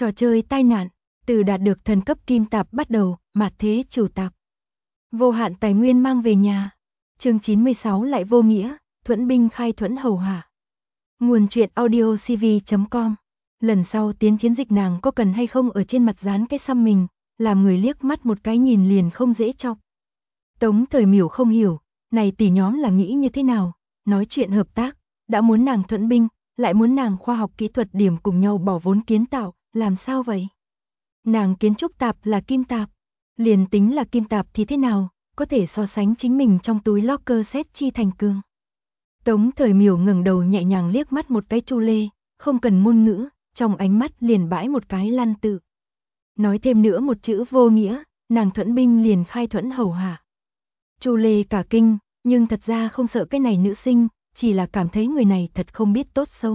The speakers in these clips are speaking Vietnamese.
Trò chơi tai nạn, từ đạt được thần cấp kim tạp bắt đầu, mạt thế chủ tạp. Vô hạn tài nguyên mang về nhà. Chương 96 lại vô nghĩa, thuẫn binh khai thuẫn hầu hạ. Nguồn truyện audio cv.com. Lần sau tiến chiến dịch nàng có cần hay không ở trên mặt dán cái xăm mình, làm người liếc mắt một cái nhìn liền không dễ chọc. Tống Thời Miểu không hiểu, này tỷ nhóm là nghĩ như thế nào, nói chuyện hợp tác, đã muốn nàng thuẫn binh, lại muốn nàng khoa học kỹ thuật điểm cùng nhau bỏ vốn kiến tạo, làm sao vậy? Nàng kiến trúc tạp là kim tạp, liền tính là kim tạp thì thế nào, có thể so sánh chính mình trong túi locker set chi thành cường. Tống Thời Miểu ngẩng đầu nhẹ nhàng liếc mắt một cái Chu Lê, không cần ngôn ngữ, trong ánh mắt liền bãi một cái lăn tự. Nói thêm nữa một chữ vô nghĩa, nàng thuẫn binh liền khai thuẫn hầu hạ. Chu Lê cả kinh, nhưng thật ra không sợ cái này nữ sinh, chỉ là cảm thấy người này thật không biết tốt xấu.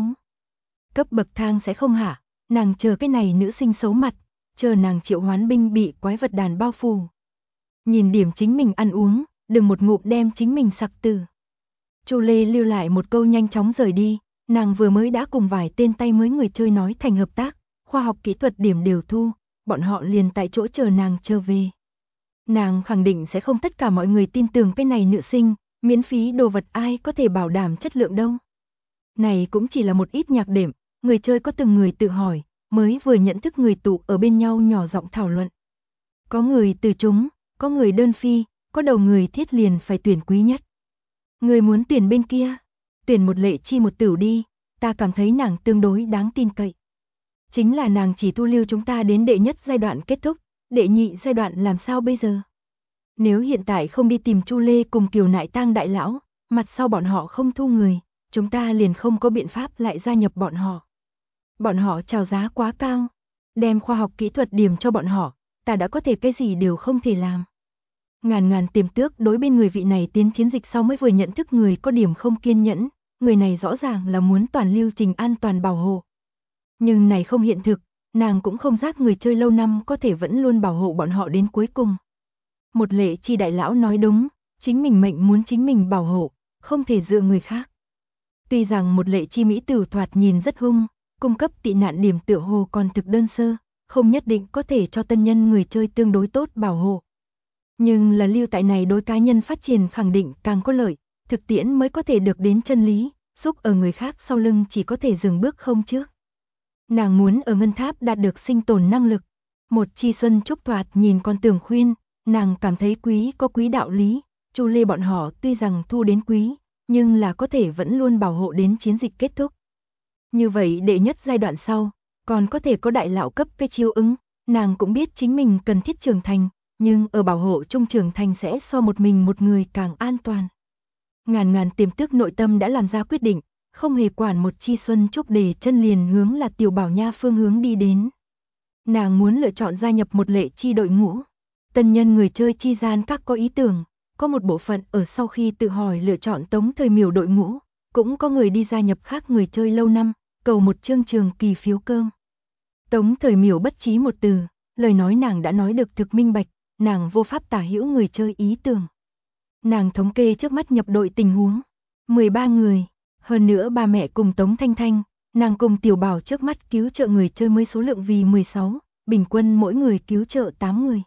Cấp bậc thang sẽ không hạ, nàng chờ cái này nữ sinh xấu mặt, chờ nàng triệu hoán binh bị quái vật đàn bao phủ. Nhìn điểm chính mình ăn uống, đừng một ngụm đem chính mình sặc tử. Chu Lê lưu lại một câu nhanh chóng rời đi, nàng vừa mới đã cùng vài tên tay mới người chơi nói thành hợp tác, khoa học kỹ thuật điểm đều thu, bọn họ liền tại chỗ chờ nàng trở về. Nàng khẳng định sẽ không tất cả mọi người tin tưởng cái này nữ sinh, miễn phí đồ vật ai có thể bảo đảm chất lượng đâu. Này cũng chỉ là một ít nhạc đệm, người chơi có từng người tự hỏi, mới vừa nhận thức người tụ ở bên nhau nhỏ giọng thảo luận. Có người từ chúng, có người đơn phi, có đầu người thiết liền phải tuyển quý nhất. Người muốn tuyển bên kia, tuyển một Lệ Chi một Tửu đi, ta cảm thấy nàng tương đối đáng tin cậy. Chính là nàng chỉ thu lưu chúng ta đến đệ nhất giai đoạn kết thúc, đệ nhị giai đoạn làm sao bây giờ? Nếu hiện tại không đi tìm Chu Lê cùng Kiều Nại Tang đại lão, mặt sau bọn họ không thu người, chúng ta liền không có biện pháp lại gia nhập bọn họ. Bọn họ chào giá quá cao, đem khoa học kỹ thuật điểm cho bọn họ, ta đã có thể cái gì đều không thể làm. Ngàn tiềm tước đối bên người vị này tiến chiến dịch sau mới vừa nhận thức người có điểm không kiên nhẫn, người này rõ ràng là muốn toàn lưu trình an toàn bảo hộ. Nhưng này không hiện thực, nàng cũng không giác người chơi lâu năm có thể vẫn luôn bảo hộ bọn họ đến cuối cùng. Một Lệ Chi đại lão nói đúng, chính mình mệnh muốn chính mình bảo hộ, không thể dựa người khác. Tuy rằng một Lệ Chi mỹ tử thoạt nhìn rất hung, cung cấp tị nạn điểm tựa hồ còn thực đơn sơ, không nhất định có thể cho tân nhân người chơi tương đối tốt bảo hộ. Nhưng là lưu tại này đối cá nhân phát triển khẳng định càng có lợi, thực tiễn mới có thể được đến chân lý, giúp ở người khác sau lưng chỉ có thể dừng bước không trước. Nàng muốn ở ngân tháp đạt được sinh tồn năng lực. Một Chi Xuân Trúc thoạt nhìn con tưởng khuyên, nàng cảm thấy quý có quý đạo lý, Chu Lê bọn họ tuy rằng thu đến quý, nhưng là có thể vẫn luôn bảo hộ đến chiến dịch kết thúc. Như vậy đệ nhất giai đoạn sau, còn có thể có đại lão cấp cái chiêu ứng, nàng cũng biết chính mình cần thiết trưởng thành, nhưng ở bảo hộ trung trưởng thành sẽ so một mình một người càng an toàn. Ngàn tiềm tước nội tâm đã làm ra quyết định, không hề quản một Chi Xuân Trúc để chân liền hướng là Tiểu Bảo Nha phương hướng đi đến. Nàng muốn lựa chọn gia nhập một Lệ Chi đội ngũ. Tân nhân người chơi chi gian các có ý tưởng, có một bộ phận ở sau khi tự hỏi lựa chọn Tống Thời Miểu đội ngũ, cũng có người đi gia nhập khác người chơi lâu năm, cầu một chương trường kỳ phiếu cơm. Tống Thời Miểu bất trí một từ, lời nói nàng đã nói được thực minh bạch, nàng vô pháp tả hữu người chơi ý tưởng. Nàng thống kê trước mắt nhập đội tình huống, 13 người, hơn nữa ba mẹ cùng Tống Thanh Thanh, nàng cùng Tiểu Bảo trước mắt cứu trợ người chơi mới số lượng vì 16, bình quân mỗi người cứu trợ 8 người.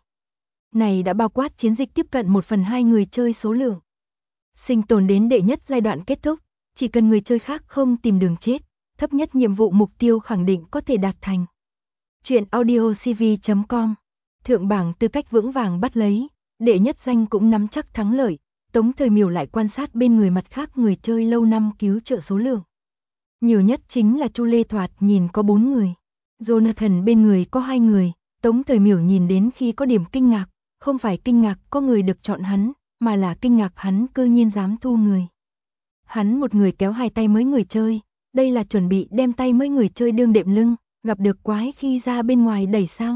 Này đã bao quát chiến dịch tiếp cận 1/2 người chơi số lượng. Sinh tồn đến đệ nhất giai đoạn kết thúc, chỉ cần người chơi khác không tìm đường chết, thấp nhất nhiệm vụ mục tiêu khẳng định có thể đạt thành. Chuyện audio cv.com. Thượng bảng tư cách vững vàng bắt lấy, đệ nhất danh cũng nắm chắc thắng lợi, Tống Thời Miểu lại quan sát bên người mặt khác người chơi lâu năm cứu trợ số lượng. Nhiều nhất chính là Chu Lê thoạt nhìn có 4 người, Jonathan bên người có 2 người, Tống Thời Miểu nhìn đến khi có điểm kinh ngạc, không phải kinh ngạc có người được chọn hắn, mà là kinh ngạc hắn cư nhiên dám thu người. Hắn một người kéo 2 tay mới người chơi, đây là chuẩn bị đem tay mới người chơi đương đệm lưng, gặp được quái khi ra bên ngoài đẩy sao.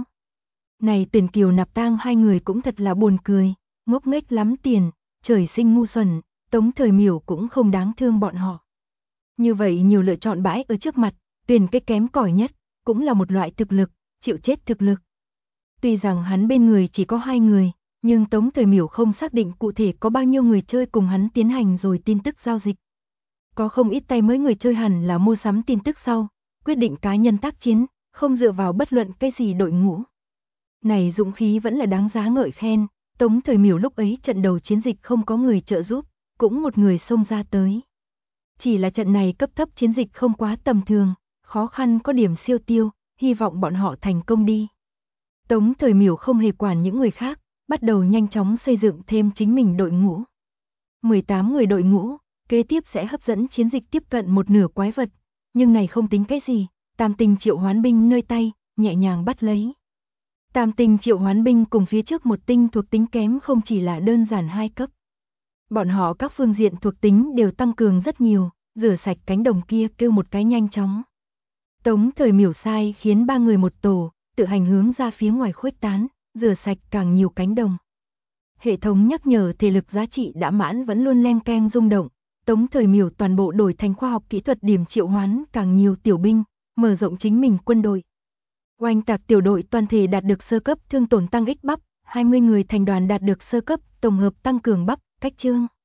Này Tuyển Kiều Nạp Tang 2 người cũng thật là buồn cười, ngốc nghếch lắm tiền, trời sinh ngu xuẩn, Tống Thời Miểu cũng không đáng thương bọn họ. Như vậy nhiều lựa chọn bãi ở trước mặt, tuyển cái kém cỏi nhất, cũng là một loại thực lực, chịu chết thực lực. Tuy rằng hắn bên người chỉ có 2 người, nhưng Tống Thời Miểu không xác định cụ thể có bao nhiêu người chơi cùng hắn tiến hành rồi tin tức giao dịch. Có không ít tay mới người chơi hẳn là mua sắm tin tức sau, quyết định cá nhân tác chiến, không dựa vào bất luận cái gì đội ngũ. Này dũng khí vẫn là đáng giá ngợi khen, Tống Thời Miểu lúc ấy trận đầu chiến dịch không có người trợ giúp, cũng một người xông ra tới. Chỉ là trận này cấp thấp chiến dịch không quá tầm thường, khó khăn có điểm siêu tiêu, hy vọng bọn họ thành công đi. Tống Thời Miểu không hề quản những người khác, bắt đầu nhanh chóng xây dựng thêm chính mình đội ngũ. 18 người đội ngũ, kế tiếp sẽ hấp dẫn chiến dịch tiếp cận một nửa quái vật, nhưng này không tính cái gì, Tam tinh triệu hoán binh nơi tay, nhẹ nhàng bắt lấy. Tam tinh triệu hoán binh cùng phía trước một tinh thuộc tính kém không chỉ là đơn giản 2 cấp. Bọn họ các phương diện thuộc tính đều tăng cường rất nhiều, rửa sạch cánh đồng kia kêu một cái nhanh chóng. Tống Thời Miểu sai khiến 3 người một tổ, tự hành hướng ra phía ngoài khuếch tán, rửa sạch càng nhiều cánh đồng. Hệ thống nhắc nhở thể lực giá trị đã mãn vẫn luôn len keng rung động, Tống Thời Miểu toàn bộ đổi thành khoa học kỹ thuật điểm triệu hoán càng nhiều tiểu binh, mở rộng chính mình quân đội. Oanh tạc tiểu đội toàn thể đạt được sơ cấp thương tổn tăng ích bắp, 20 người thành đoàn đạt được sơ cấp tổng hợp tăng cường bắp, cách chương.